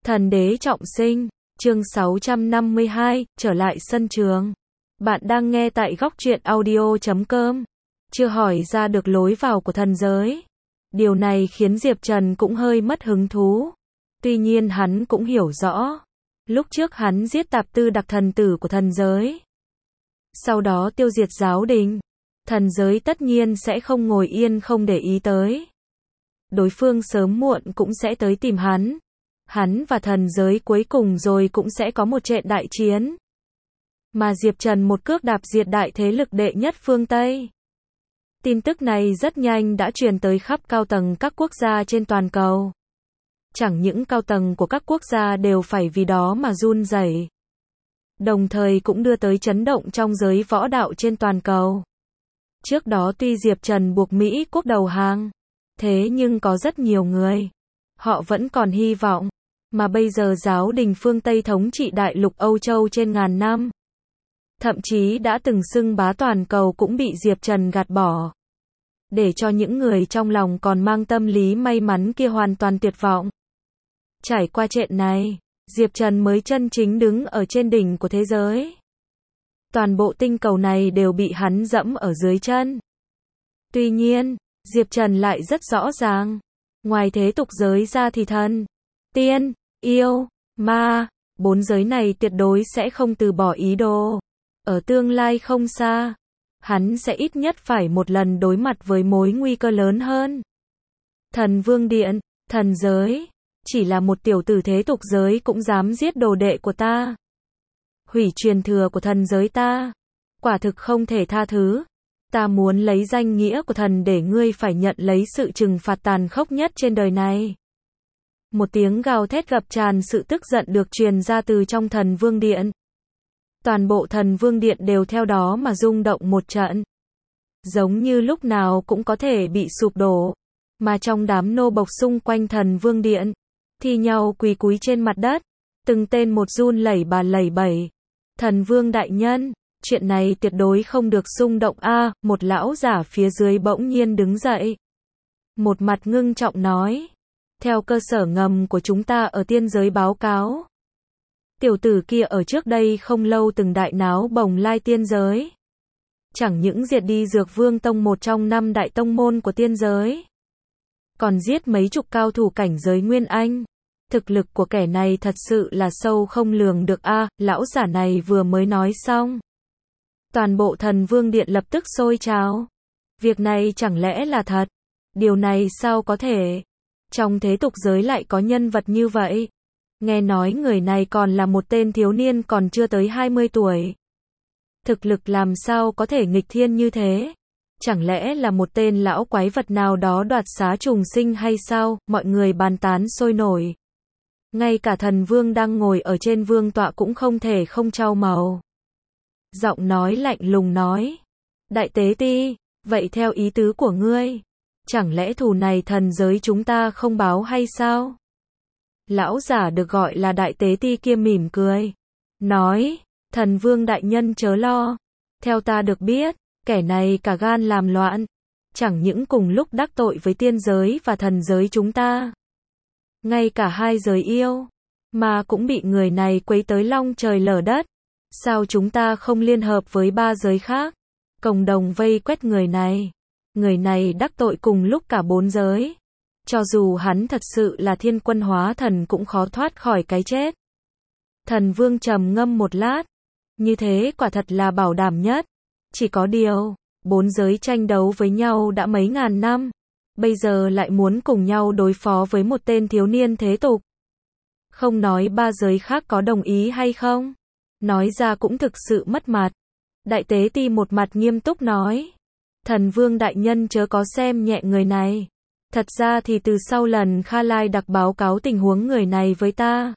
Thần đế trọng sinh, chương 652, trở lại sân trường. Bạn đang nghe tại góc truyện audio.com. Chưa hỏi ra được lối vào của thần giới. Điều này khiến Diệp Trần cũng hơi mất hứng thú. Tuy nhiên hắn cũng hiểu rõ. Lúc trước hắn giết tạp tư đặc thần tử của thần giới. Sau đó tiêu diệt giáo đình. Thần giới tất nhiên sẽ không ngồi yên không để ý tới. Đối phương sớm muộn cũng sẽ tới tìm hắn. Hắn và thần giới cuối cùng rồi cũng sẽ có một trận đại chiến. Mà Diệp Trần một cước đạp diệt đại thế lực đệ nhất phương Tây. Tin tức này rất nhanh đã truyền tới khắp cao tầng các quốc gia trên toàn cầu. Chẳng những cao tầng của các quốc gia đều phải vì đó mà run rẩy. Đồng thời cũng đưa tới chấn động trong giới võ đạo trên toàn cầu. Trước đó tuy Diệp Trần buộc Mỹ quốc đầu hàng, thế nhưng có rất nhiều người. Họ vẫn còn hy vọng. Mà bây giờ giáo đình phương Tây thống trị đại lục Âu Châu trên ngàn năm. Thậm chí đã từng xưng bá toàn cầu cũng bị Diệp Trần gạt bỏ. Để cho những người trong lòng còn mang tâm lý may mắn kia hoàn toàn tuyệt vọng. Trải qua trận này, Diệp Trần mới chân chính đứng ở trên đỉnh của thế giới. Toàn bộ tinh cầu này đều bị hắn dẫm ở dưới chân. Tuy nhiên, Diệp Trần lại rất rõ ràng. Ngoài thế tục giới ra thì thần, tiên, yêu, ma, bốn giới này tuyệt đối sẽ không từ bỏ ý đồ. Ở tương lai không xa, hắn sẽ ít nhất phải một lần đối mặt với mối nguy cơ lớn hơn. Thần Vương Điện, thần giới, chỉ là một tiểu tử thế tục giới cũng dám giết đồ đệ của ta. Hủy truyền thừa của thần giới ta. Quả thực không thể tha thứ. Ta muốn lấy danh nghĩa của thần để ngươi phải nhận lấy sự trừng phạt tàn khốc nhất trên đời này. Một tiếng gào thét ngập tràn sự tức giận được truyền ra từ trong thần vương điện. Toàn bộ thần vương điện đều theo đó mà rung động một trận. Giống như lúc nào cũng có thể bị sụp đổ. Mà trong đám nô bộc xung quanh thần vương điện, thi nhau quỳ cúi trên mặt đất. Từng tên một run lẩy bà lẩy bẩy. Thần vương đại nhân, chuyện này tuyệt đối không được xung động a. Một lão giả phía dưới bỗng nhiên đứng dậy. Một mặt ngưng trọng nói. Theo cơ sở ngầm của chúng ta ở tiên giới báo cáo. Tiểu tử kia ở trước đây không lâu từng đại náo bồng lai tiên giới. Chẳng những diệt đi Dược Vương Tông một trong 5 đại tông môn của tiên giới. Còn giết mấy chục cao thủ cảnh giới Nguyên Anh. Thực lực của kẻ này thật sự là sâu không lường được a. Lão giả này vừa mới nói xong. Toàn bộ thần vương điện lập tức sôi trào. Việc này chẳng lẽ là thật? Điều này sao có thể? Trong thế tục giới lại có nhân vật như vậy. Nghe nói người này còn là một tên thiếu niên còn chưa tới 20 tuổi. Thực lực làm sao có thể nghịch thiên như thế? Chẳng lẽ là một tên lão quái vật nào đó đoạt xá trùng sinh hay sao? Mọi người bàn tán sôi nổi. Ngay cả thần vương đang ngồi ở trên vương tọa cũng không thể không trao màu. Giọng nói lạnh lùng nói. Đại tế ti, vậy theo ý tứ của ngươi, chẳng lẽ thù này thần giới chúng ta không báo hay sao? Lão giả được gọi là đại tế ti kia mỉm cười. Nói, thần vương đại nhân chớ lo. Theo ta được biết, kẻ này cả gan làm loạn. Chẳng những cùng lúc đắc tội với tiên giới và thần giới chúng ta. Ngay cả hai giới yêu, mà cũng bị người này quấy tới long trời lở đất. Sao chúng ta không liên hợp với 3 giới khác? Cộng đồng vây quét người này. Người này đắc tội cùng lúc cả 4 giới. Cho dù hắn thật sự là thiên quân hóa thần cũng khó thoát khỏi cái chết. Thần vương trầm ngâm một lát. Như thế quả thật là bảo đảm nhất. Chỉ có điều, 4 giới tranh đấu với nhau đã mấy ngàn năm. Bây giờ lại muốn cùng nhau đối phó với một tên thiếu niên thế tục. Không nói 3 giới khác có đồng ý hay không. Nói ra cũng thực sự mất mặt. Đại tế ti một mặt nghiêm túc nói. Thần vương đại nhân chớ có xem nhẹ người này. Thật ra thì từ sau lần Kha Lai đặc báo cáo tình huống người này với ta.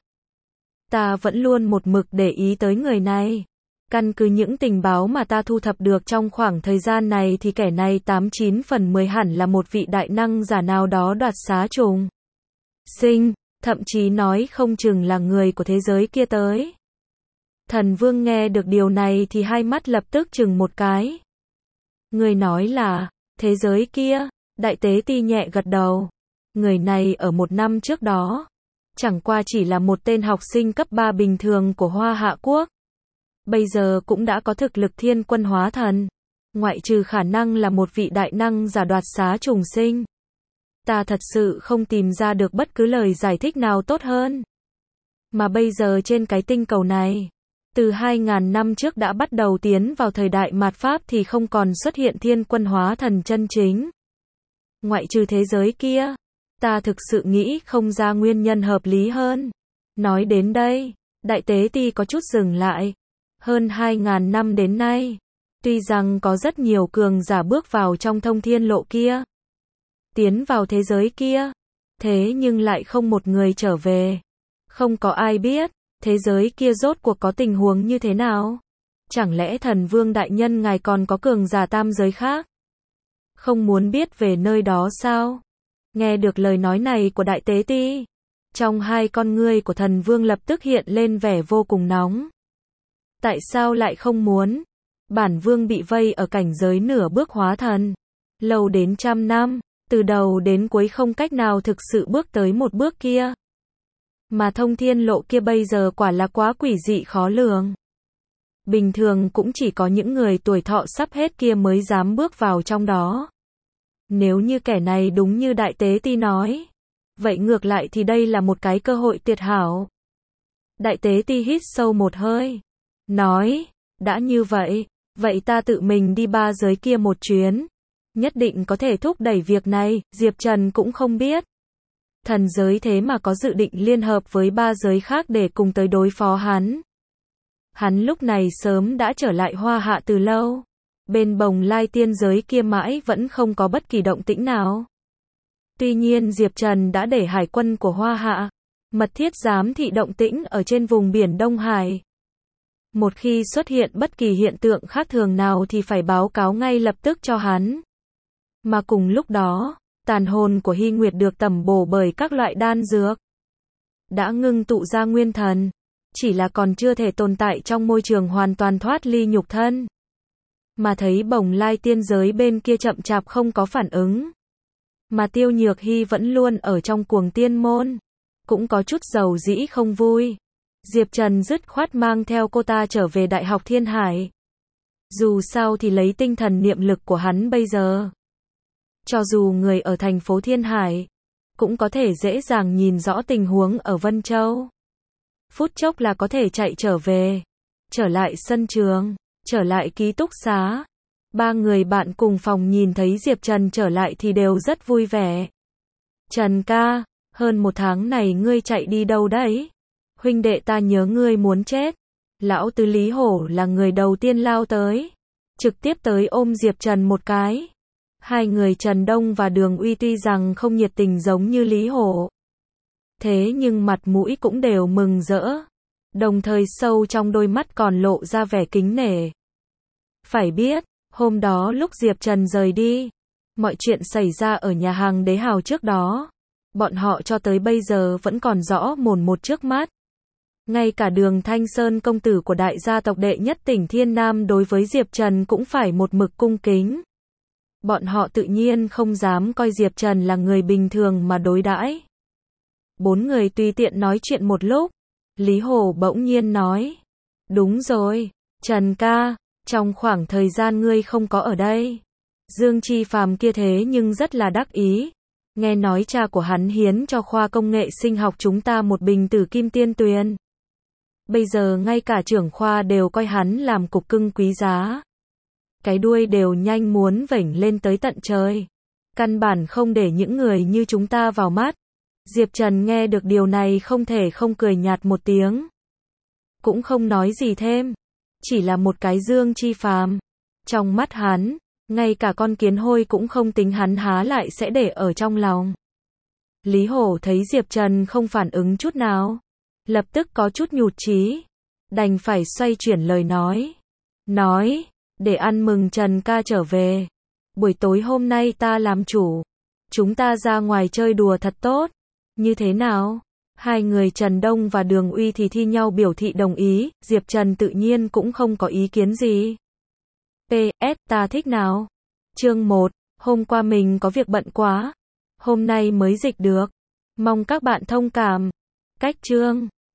Ta vẫn luôn một mực để ý tới người này. Căn cứ những tình báo mà ta thu thập được trong khoảng thời gian này thì kẻ này 89 phần 10 hẳn là một vị đại năng giả nào đó đoạt xá trùng sinh, thậm chí nói không chừng là người của thế giới kia tới. Thần vương nghe được điều này thì hai mắt lập tức chừng một cái. Người nói là, thế giới kia, đại tế ti nhẹ gật đầu. Người này ở 1 năm trước đó, Chẳng qua chỉ là một tên học sinh cấp 3 bình thường của Hoa Hạ Quốc. Bây giờ cũng đã có thực lực thiên quân hóa thần. Ngoại trừ khả năng là một vị đại năng giả đoạt xá trùng sinh. Ta thật sự không tìm ra được bất cứ lời giải thích nào tốt hơn. Mà bây giờ trên cái tinh cầu này, từ 2.000 năm trước đã bắt đầu tiến vào thời đại mạt Pháp thì không còn xuất hiện thiên quân hóa thần chân chính. Ngoại trừ thế giới kia, ta thực sự nghĩ không ra nguyên nhân hợp lý hơn. Nói đến đây, Đại Tế Ti có chút dừng lại. Hơn 2.000 năm đến nay, tuy rằng có rất nhiều cường giả bước vào trong thông thiên lộ kia, tiến vào thế giới kia, thế nhưng lại không một người trở về. Không có ai biết, thế giới kia rốt cuộc có tình huống như thế nào? Chẳng lẽ thần vương đại nhân ngài còn có cường giả tam giới khác? Không muốn biết về nơi đó sao? Nghe được lời nói này của Đại Tế Ti, trong hai con ngươi của thần vương lập tức hiện lên vẻ vô cùng nóng. Tại sao lại không muốn? Bản vương bị vây ở cảnh giới nửa bước hóa thần, lâu đến 100 năm, từ đầu đến cuối không cách nào thực sự bước tới một bước kia. Mà thông thiên lộ kia bây giờ quả là quá quỷ dị khó lường. Bình thường cũng chỉ có những người tuổi thọ sắp hết kia mới dám bước vào trong đó. Nếu như kẻ này đúng như Đại Tế Ti nói, vậy ngược lại thì đây là một cái cơ hội tuyệt hảo. Đại Tế Ti hít sâu một hơi, nói, đã như vậy, vậy ta tự mình đi ba giới kia một chuyến. Nhất định có thể thúc đẩy việc này, Diệp Trần cũng không biết. Thần giới thế mà có dự định liên hợp với ba giới khác để cùng tới đối phó hắn. Hắn lúc này sớm đã trở lại Hoa Hạ từ lâu. Bên Bồng Lai tiên giới kia mãi vẫn không có bất kỳ động tĩnh nào. Tuy nhiên Diệp Trần đã để hải quân của Hoa Hạ mật thiết giám thị động tĩnh ở trên vùng biển Đông Hải. Một khi xuất hiện bất kỳ hiện tượng khác thường nào thì phải báo cáo ngay lập tức cho hắn. Mà cùng lúc đó, tàn hồn của Hy Nguyệt được tẩm bổ bởi các loại đan dược. Đã ngưng tụ ra nguyên thần. Chỉ là còn chưa thể tồn tại trong môi trường hoàn toàn thoát ly nhục thân. Mà thấy Bồng Lai tiên giới bên kia chậm chạp không có phản ứng. Mà Tiêu Nhược Hy vẫn luôn ở trong cuồng tiên môn. Cũng có chút dầu dĩ không vui. Diệp Trần dứt khoát mang theo cô ta trở về Đại học Thiên Hải. Dù sao thì lấy tinh thần niệm lực của hắn bây giờ, cho dù người ở thành phố Thiên Hải, cũng có thể dễ dàng nhìn rõ tình huống ở Vân Châu. Phút chốc là có thể chạy trở về, trở lại sân trường, trở lại ký túc xá. Ba người bạn cùng phòng nhìn thấy Diệp Trần trở lại thì đều rất vui vẻ. Trần ca, hơn 1 tháng này ngươi chạy đi đâu đấy? Huynh đệ ta nhớ ngươi muốn chết. Lão tứ Lý Hổ là người đầu tiên lao tới, trực tiếp tới ôm Diệp Trần một cái. Hai người Trần Đông và Đường Uy tuy rằng không nhiệt tình giống như Lý Hổ, thế nhưng mặt mũi cũng đều mừng rỡ. Đồng thời sâu trong đôi mắt còn lộ ra vẻ kính nể. Phải biết, hôm đó lúc Diệp Trần rời đi, mọi chuyện xảy ra ở nhà hàng Đế Hào trước đó, bọn họ cho tới bây giờ vẫn còn rõ mồn một trước mắt. Ngay cả Đường Thanh Sơn công tử của đại gia tộc đệ nhất tỉnh Thiên Nam đối với Diệp Trần cũng phải một mực cung kính. Bọn họ tự nhiên không dám coi Diệp Trần là người bình thường mà đối đãi. 4 người tùy tiện nói chuyện một lúc, Lý Hổ bỗng nhiên nói, đúng rồi, Trần ca, trong khoảng thời gian ngươi không có ở đây, Dương Chi Phàm kia thế nhưng rất là đắc ý. Nghe nói cha của hắn hiến cho khoa công nghệ sinh học chúng ta một bình tử kim tiên tuyền. Bây giờ ngay cả trưởng khoa đều coi hắn làm cục cưng quý giá. Cái đuôi đều nhanh muốn vểnh lên tới tận trời. Căn bản không để những người như chúng ta vào mắt. Diệp Trần nghe được điều này không thể không cười nhạt một tiếng. Cũng không nói gì thêm. Chỉ là một cái Dương Chi Phàm. Trong mắt hắn, ngay cả con kiến hôi cũng không tính hắn há lại sẽ để ở trong lòng. Lý Hổ thấy Diệp Trần không phản ứng chút nào, lập tức có chút nhụt chí, đành phải xoay chuyển lời nói. Nói, để ăn mừng Trần ca trở về. Buổi tối hôm nay ta làm chủ. Chúng ta ra ngoài chơi đùa thật tốt. Như thế nào? Hai người Trần Đông và Đường Uy thì thi nhau biểu thị đồng ý, Diệp Trần tự nhiên cũng không có ý kiến gì. PS, ta thích nào? Chương 1, hôm qua mình có việc bận quá. Hôm nay mới dịch được. Mong các bạn thông cảm. Cách chương